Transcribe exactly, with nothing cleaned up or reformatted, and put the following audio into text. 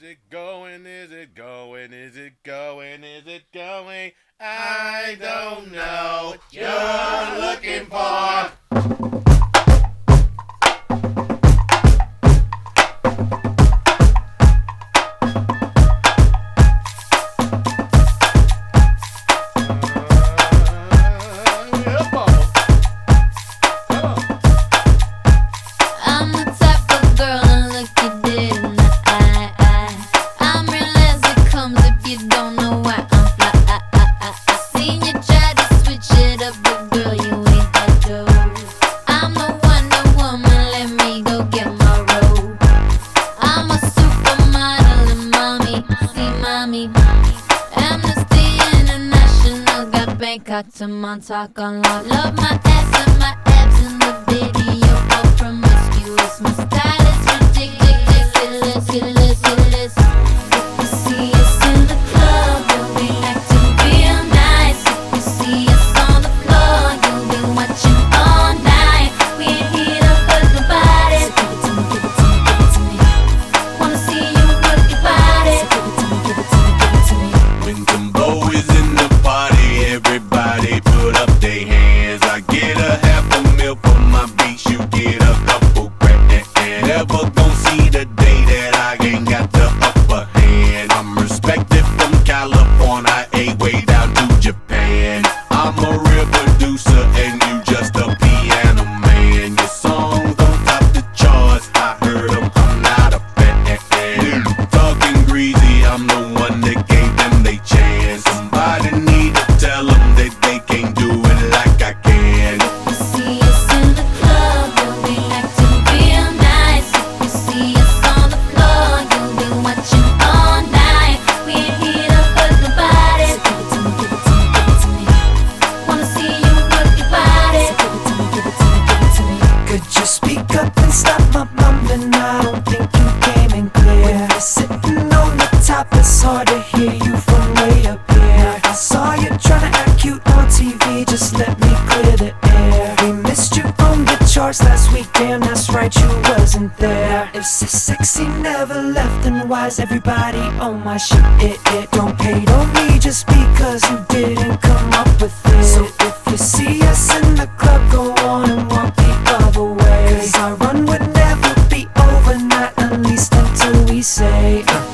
it going? Is it going? Is it going? Is it going? I don't know what you're looking for. Got to Montauk on lock. Love my ass and my abs in the video. All promiscuous. My style is ridiculous, ridiculous, ridiculous. If you see us in the club, you'll be acting real nice. If you see us on the floor, you'll be watching all night. We ain't here to hurt nobody. So give it to me, give it to me, give it to me. Wanna see you work your body. So give it to me, give it to me, give it to me. When Timbo is in the party, everybody put up their hands. I get a half a mil for my beats, you get a couple grand. Never gon' see the day that I ain't got the upper hand. I'm respected from California, a way down to Japan. I'm a real producer and you just a piano man. Your songs don't top the charts, I heard them, I'm not a fan. Talking greasy, I'm the one that gave them they chance. Somebody need to tell them that they can't do it like I can. If you see us in the club, you'll be acting real nice. If you see us on the floor, you'll be watching all night. We ain't here to hurt nobody. So give it to me, give it to me, give it to me. Wanna see you work your body. So give it to me, give it to me, give it to me. Could you speak up and stop my mumbling? I don't think you came in clear. When you're sitting on the top, it's hard to hear you from way up here. I saw you tryna act cute on T V, just let me clear the air. We missed you on the charts last week, damn that's right, you wasn't there. If so sexy never left, then why's everybody on my shit? It, it don't hate on me just because you didn't come up with it. So if you see us in the club, go on and walk the other way. Cause our run would never be over, not at least until we say uh.